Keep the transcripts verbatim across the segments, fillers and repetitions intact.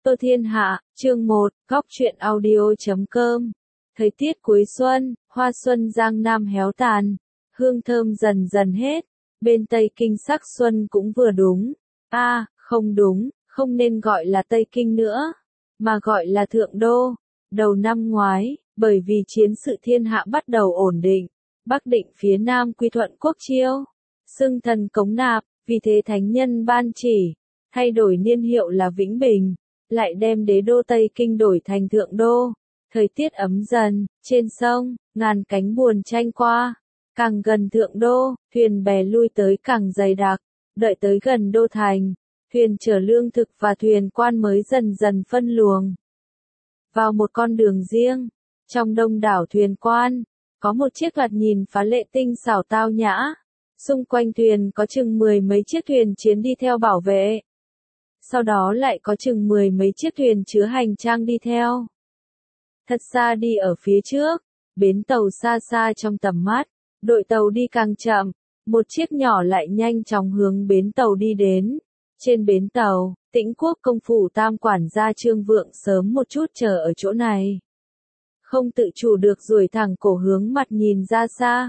Tô Thiên Hạ, chương một, góc truyện audio chấm com. Thời tiết cuối xuân, hoa xuân Giang Nam héo tàn, hương thơm dần dần hết, bên Tây Kinh sắc xuân cũng vừa đúng. A, à, không đúng, không nên gọi là Tây Kinh nữa, mà gọi là Thượng Đô. Đầu năm ngoái, bởi vì chiến sự thiên hạ bắt đầu ổn định, Bắc định phía Nam quy thuận quốc chiêu, xưng thần cống nạp, vì thế thánh nhân ban chỉ, thay đổi niên hiệu là Vĩnh Bình, lại đem đế đô Tây Kinh đổi thành Thượng Đô. Thời tiết ấm dần, trên sông, ngàn cánh buồm tranh qua, càng gần Thượng Đô, thuyền bè lui tới càng dày đặc, đợi tới gần đô thành, thuyền chở lương thực và thuyền quan mới dần dần phân luồng vào một con đường riêng. Trong đông đảo thuyền quan, có một chiếc thoạt nhìn phá lệ tinh xảo tao nhã, xung quanh thuyền có chừng mười mấy chiếc thuyền chiến đi theo bảo vệ. Sau đó lại có chừng mười mấy chiếc thuyền chứa hành trang đi theo. Thật xa đi ở phía trước, bến tàu xa xa trong tầm mắt, đội tàu đi càng chậm, một chiếc nhỏ lại nhanh chóng hướng bến tàu đi đến. Trên bến tàu, Tĩnh Quốc công phủ tam quản gia Trương Vượng sớm một chút chờ ở chỗ này. Không tự chủ được duỗi thẳng cổ hướng mặt nhìn ra xa.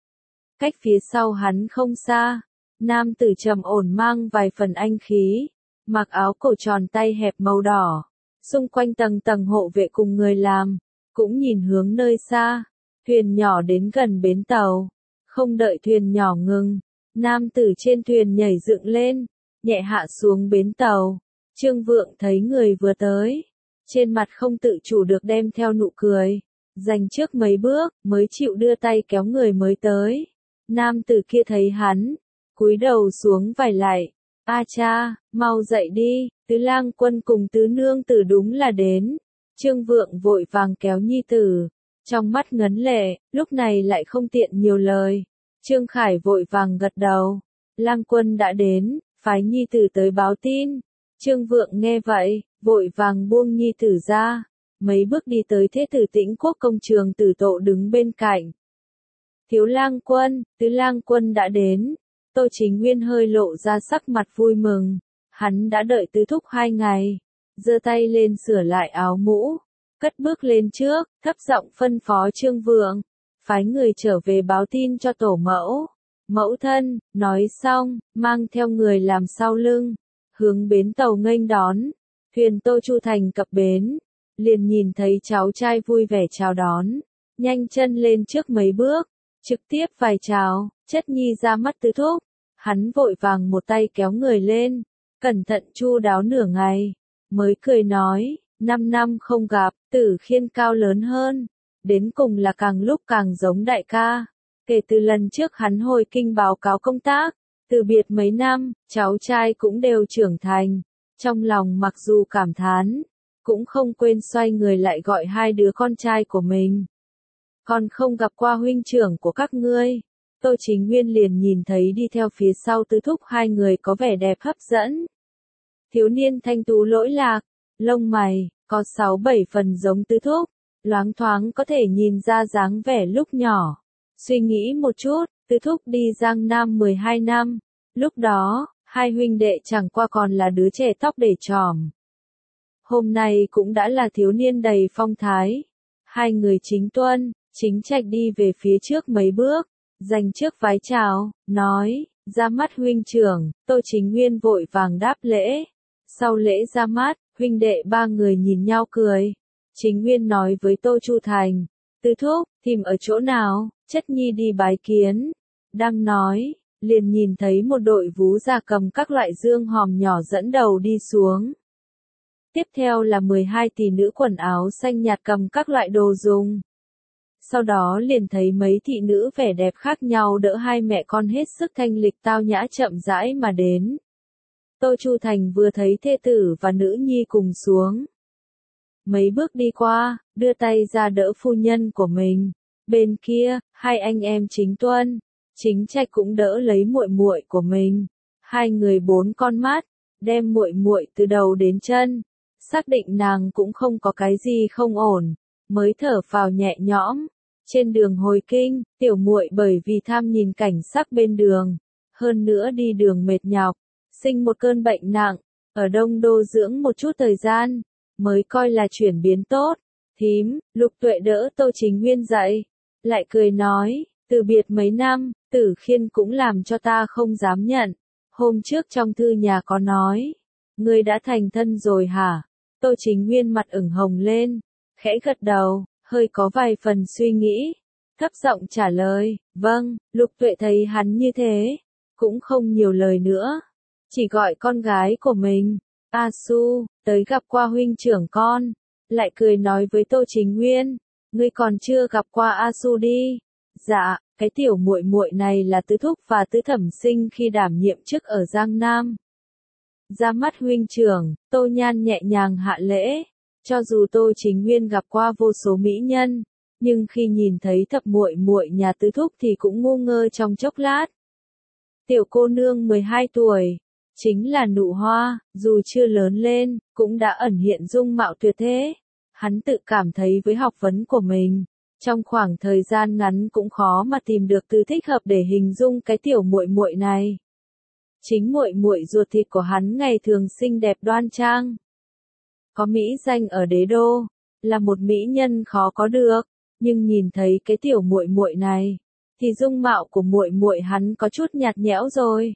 Cách phía sau hắn không xa, nam tử trầm ổn mang vài phần anh khí, mặc áo cổ tròn tay hẹp màu đỏ, xung quanh tầng tầng hộ vệ cùng người làm, cũng nhìn hướng nơi xa, thuyền nhỏ đến gần bến tàu, không đợi thuyền nhỏ ngừng, nam tử trên thuyền nhảy dựng lên, nhẹ hạ xuống bến tàu. Trương Vượng thấy người vừa tới, trên mặt không tự chủ được đem theo nụ cười, dành trước mấy bước, mới chịu đưa tay kéo người mới tới. Nam tử kia thấy hắn, cúi đầu xuống vài lạy. A cha, mau dậy đi, tứ lang quân cùng tứ nương tử đúng là đến. Trương Vượng vội vàng kéo nhi tử, trong mắt ngấn lệ, lúc này lại không tiện nhiều lời. Trương Khải vội vàng gật đầu, lang quân đã đến, phái nhi tử tới báo tin. Trương Vượng nghe vậy, vội vàng buông nhi tử ra, mấy bước đi tới thế tử Tĩnh Quốc công Trường Tử Tộ đứng bên cạnh. Thiếu lang quân, tứ lang quân đã đến. Tô Chính Nguyên hơi lộ ra sắc mặt vui mừng, hắn đã đợi tứ thúc hai ngày, giơ tay lên sửa lại áo mũ, cất bước lên trước, thấp giọng phân phó Trương Vượng, phái người trở về báo tin cho tổ mẫu. Mẫu thân, nói xong, mang theo người làm sau lưng, hướng bến tàu nghênh đón. Thuyền Tô Chu Thành cập bến, liền nhìn thấy cháu trai vui vẻ chào đón, nhanh chân lên trước mấy bước, trực tiếp vài chào. Chất nhi ra mắt tứ thúc, hắn vội vàng một tay kéo người lên, cẩn thận chu đáo nửa ngày, mới cười nói, năm năm không gặp, Tử Khiên cao lớn hơn, đến cùng là càng lúc càng giống đại ca. Kể từ lần trước hắn hồi kinh báo cáo công tác, từ biệt mấy năm, cháu trai cũng đều trưởng thành, trong lòng mặc dù cảm thán, cũng không quên xoay người lại gọi hai đứa con trai của mình. Còn không gặp qua huynh trưởng của các ngươi. Tô Chính Nguyên liền nhìn thấy đi theo phía sau tứ thúc hai người có vẻ đẹp hấp dẫn. Thiếu niên thanh tú lỗi lạc, lông mày, có sáu bảy phần giống tứ thúc, loáng thoáng có thể nhìn ra dáng vẻ lúc nhỏ. Suy nghĩ một chút, tứ thúc đi Giang Nam mười hai năm, lúc đó, hai huynh đệ chẳng qua còn là đứa trẻ tóc để tròm. Hôm nay cũng đã là thiếu niên đầy phong thái. Hai người chính tuân, chính trạch đi về phía trước mấy bước. Dành trước vái chào, nói, ra mắt huynh trưởng. Tô Chính Nguyên vội vàng đáp lễ. Sau lễ ra mắt, huynh đệ ba người nhìn nhau cười. Chính Nguyên nói với Tô Chu Thành, tứ thúc, tìm ở chỗ nào, chất nhi đi bái kiến. Đang nói, liền nhìn thấy một đội vú già cầm các loại dương hòm nhỏ dẫn đầu đi xuống. Tiếp theo là mười hai tỷ nữ quần áo xanh nhạt cầm các loại đồ dùng. Sau đó liền thấy mấy thị nữ vẻ đẹp khác nhau đỡ hai mẹ con hết sức thanh lịch tao nhã chậm rãi mà đến. Tô Chu Thành vừa thấy thê tử và nữ nhi cùng xuống. Mấy bước đi qua, đưa tay ra đỡ phu nhân của mình. Bên kia, hai anh em chính tuân, chính trạch cũng đỡ lấy muội muội của mình. Hai người bốn con mắt, đem muội muội từ đầu đến chân, xác định nàng cũng không có cái gì không ổn, mới thở phào nhẹ nhõm. Trên đường hồi kinh, tiểu muội bởi vì tham nhìn cảnh sắc bên đường, hơn nữa đi đường mệt nhọc, sinh một cơn bệnh nặng, ở Đông Đô dưỡng một chút thời gian, mới coi là chuyển biến tốt. Thím, Lục Tuệ đỡ Tô Chính Nguyên dậy, lại cười nói, từ biệt mấy năm, Tử Khiên cũng làm cho ta không dám nhận. Hôm trước trong thư nhà có nói, ngươi đã thành thân rồi hả? Tô Chính Nguyên mặt ửng hồng lên, khẽ gật đầu, hơi có vài phần suy nghĩ, thấp giọng trả lời, vâng. Lục Tuệ thấy hắn như thế, cũng không nhiều lời nữa, chỉ gọi con gái của mình, A Su, tới gặp qua huynh trưởng con, lại cười nói với Tô Chính Nguyên, ngươi còn chưa gặp qua A Su đi. Dạ, cái tiểu muội muội này là tứ thúc và tứ thẩm sinh khi đảm nhiệm chức ở Giang Nam. Ra mắt huynh trưởng, Tô Nhan nhẹ nhàng hạ lễ, cho dù Tô Chính Nguyên gặp qua vô số mỹ nhân, nhưng khi nhìn thấy thập muội muội nhà tứ thúc thì cũng ngu ngơ trong chốc lát. Tiểu cô nương mười hai tuổi, chính là nụ hoa, dù chưa lớn lên, cũng đã ẩn hiện dung mạo tuyệt thế. Hắn tự cảm thấy với học vấn của mình, trong khoảng thời gian ngắn cũng khó mà tìm được từ thích hợp để hình dung cái tiểu muội muội này. Chính muội muội ruột thịt của hắn ngày thường xinh đẹp đoan trang, có mỹ danh ở đế đô, là một mỹ nhân khó có được, nhưng nhìn thấy cái tiểu muội muội này, thì dung mạo của muội muội hắn có chút nhạt nhẽo rồi.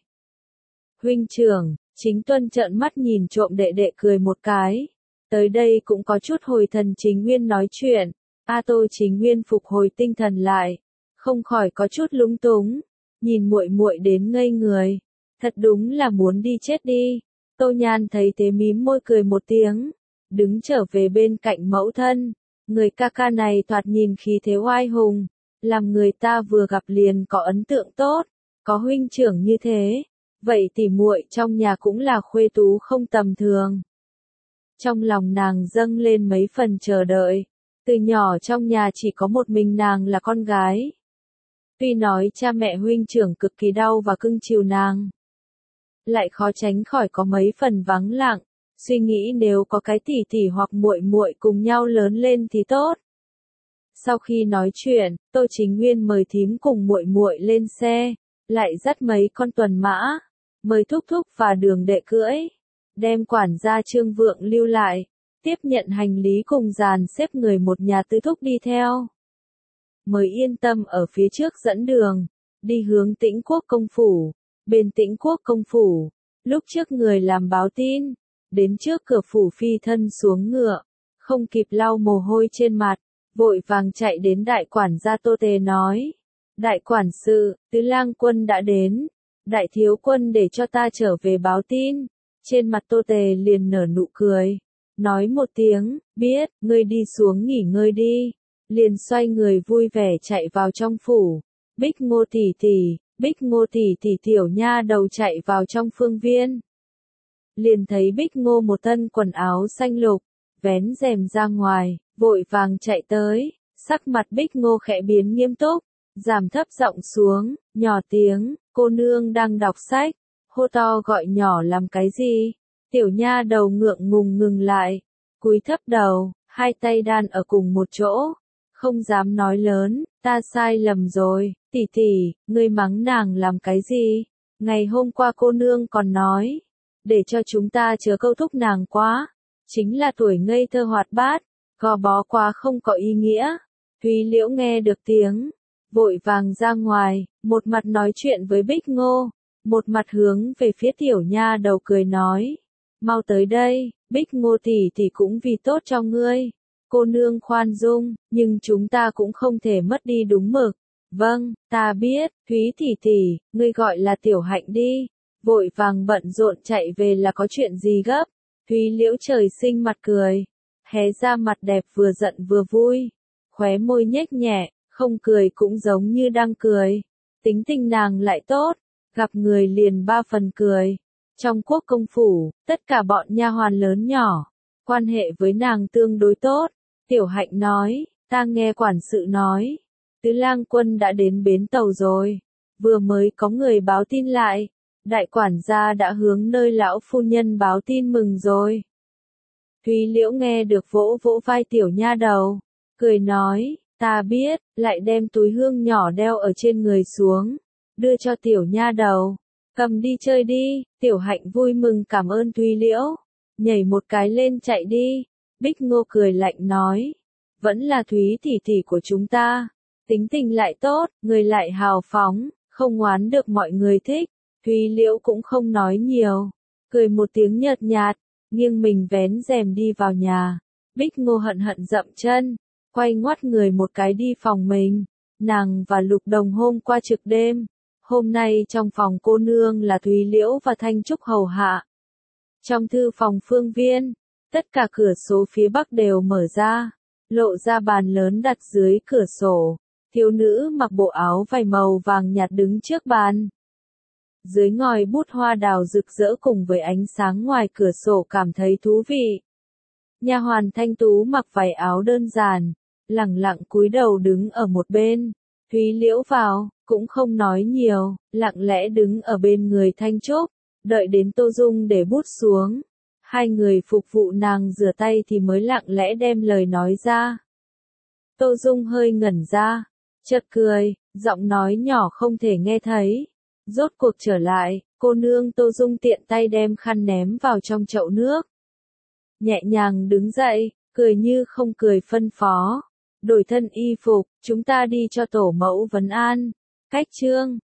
Huynh trưởng, Chính Tuân trợn mắt nhìn trộm đệ đệ cười một cái. Tới đây cũng có chút hồi thần Chính Nguyên nói chuyện. A Tô Chính Nguyên phục hồi tinh thần lại, không khỏi có chút lúng túng, nhìn muội muội đến ngây người, thật đúng là muốn đi chết đi. Tô Nhan thấy thế mím môi cười một tiếng, đứng trở về bên cạnh mẫu thân, người ca ca này thoạt nhìn khí thế oai hùng, làm người ta vừa gặp liền có ấn tượng tốt, có huynh trưởng như thế, vậy tỷ muội trong nhà cũng là khuê tú không tầm thường. Trong lòng nàng dâng lên mấy phần chờ đợi. Từ nhỏ trong nhà chỉ có một mình nàng là con gái. Tuy nói cha mẹ huynh trưởng cực kỳ đau và cưng chiều nàng, lại khó tránh khỏi có mấy phần vắng lặng, suy nghĩ nếu có cái tỷ tỷ hoặc muội muội cùng nhau lớn lên thì tốt. Sau khi nói chuyện, Tô Chính Nguyên mời thím cùng muội muội lên xe, lại dắt mấy con tuần mã, mời thúc thúc và đường đệ cưỡi, đem quản gia Trương Vượng lưu lại, tiếp nhận hành lý cùng dàn xếp người một nhà tứ thúc đi theo. Mới yên tâm ở phía trước dẫn đường, đi hướng Tĩnh Quốc công phủ. Bên Tĩnh Quốc công phủ, lúc trước người làm báo tin, đến trước cửa phủ phi thân xuống ngựa, không kịp lau mồ hôi trên mặt, vội vàng chạy đến đại quản gia Tô Tề nói. Đại quản sự, Tứ Lang Quân đã đến, đại thiếu quân để cho ta trở về báo tin. Trên mặt Tô Tề liền nở nụ cười, nói một tiếng, biết, ngươi đi xuống nghỉ ngơi đi, liền xoay người vui vẻ chạy vào trong phủ. Bích Ngô tỷ tỷ, Bích Ngô tỷ tỷ tiểu nha đầu chạy vào trong phương viên. Liền thấy Bích Ngô một thân quần áo xanh lục, vén rèm ra ngoài, vội vàng chạy tới, sắc mặt Bích Ngô khẽ biến nghiêm túc, giảm thấp giọng xuống, nhỏ tiếng, cô nương đang đọc sách, hô to gọi nhỏ làm cái gì? Tiểu nha đầu ngượng ngùng ngừng lại, cúi thấp đầu, hai tay đan ở cùng một chỗ, không dám nói lớn, ta sai lầm rồi, tỷ tỷ, ngươi mắng nàng làm cái gì? Ngày hôm qua cô nương còn nói, để cho chúng ta chớ câu thúc nàng quá, chính là tuổi ngây thơ hoạt bát, gò bó quá không có ý nghĩa. Thúy Liễu nghe được tiếng, vội vàng ra ngoài, một mặt nói chuyện với Bích Ngô, một mặt hướng về phía tiểu nha đầu cười nói, mau tới đây, Bích Ngô tỷ tỷ cũng vì tốt cho ngươi. Cô nương khoan dung, nhưng chúng ta cũng không thể mất đi đúng mực. Vâng, ta biết, Thúy tỷ tỷ, ngươi gọi là Tiểu Hạnh đi. Vội vàng bận rộn chạy về là có chuyện gì gấp. Thúy Liễu trời sinh mặt cười, hé ra mặt đẹp vừa giận vừa vui, khóe môi nhếch nhẹ, không cười cũng giống như đang cười. Tính tình nàng lại tốt, gặp người liền ba phần cười. Trong quốc công phủ, tất cả bọn nha hoàn lớn nhỏ, quan hệ với nàng tương đối tốt. Tiểu Hạnh nói, ta nghe quản sự nói, Tứ Lang Quân đã đến bến tàu rồi, vừa mới có người báo tin lại, đại quản gia đã hướng nơi lão phu nhân báo tin mừng rồi. Thúy Liễu nghe được vỗ vỗ vai tiểu nha đầu, cười nói, ta biết, lại đem túi hương nhỏ đeo ở trên người xuống, đưa cho tiểu nha đầu. Cầm đi chơi đi, Tiểu Hạnh vui mừng cảm ơn Thúy Liễu. Nhảy một cái lên chạy đi. Bích Ngô cười lạnh nói. Vẫn là Thúy tỷ tỷ của chúng ta. Tính tình lại tốt, người lại hào phóng, không oán được mọi người thích. Thúy Liễu cũng không nói nhiều. Cười một tiếng nhợt nhạt, nghiêng mình vén rèm đi vào nhà. Bích Ngô hận hận dậm chân, quay ngoắt người một cái đi phòng mình. Nàng và Lục Đồng hôm qua trực đêm. Hôm nay trong phòng cô nương là Thúy Liễu và Thanh Trúc hầu hạ. Trong thư phòng Phương Viên, tất cả cửa sổ phía bắc đều mở ra, lộ ra bàn lớn đặt dưới cửa sổ. Thiếu nữ mặc bộ áo vải màu vàng nhạt đứng trước bàn. Dưới ngòi bút hoa đào rực rỡ cùng với ánh sáng ngoài cửa sổ cảm thấy thú vị. Nha hoàn Thanh Tú mặc váy áo đơn giản, lẳng lặng cúi đầu đứng ở một bên. Thúy Liễu vào, cũng không nói nhiều, lặng lẽ đứng ở bên người Thanh Trúc, đợi đến Tô Dung để bút xuống. Hai người phục vụ nàng rửa tay thì mới lặng lẽ đem lời nói ra. Tô Dung hơi ngẩn ra, chợt cười, giọng nói nhỏ không thể nghe thấy. Rốt cuộc trở lại, cô nương Tô Dung tiện tay đem khăn ném vào trong chậu nước. Nhẹ nhàng đứng dậy, cười như không cười phân phó. Đổi thân y phục, chúng ta đi cho tổ mẫu vấn an. Cách chương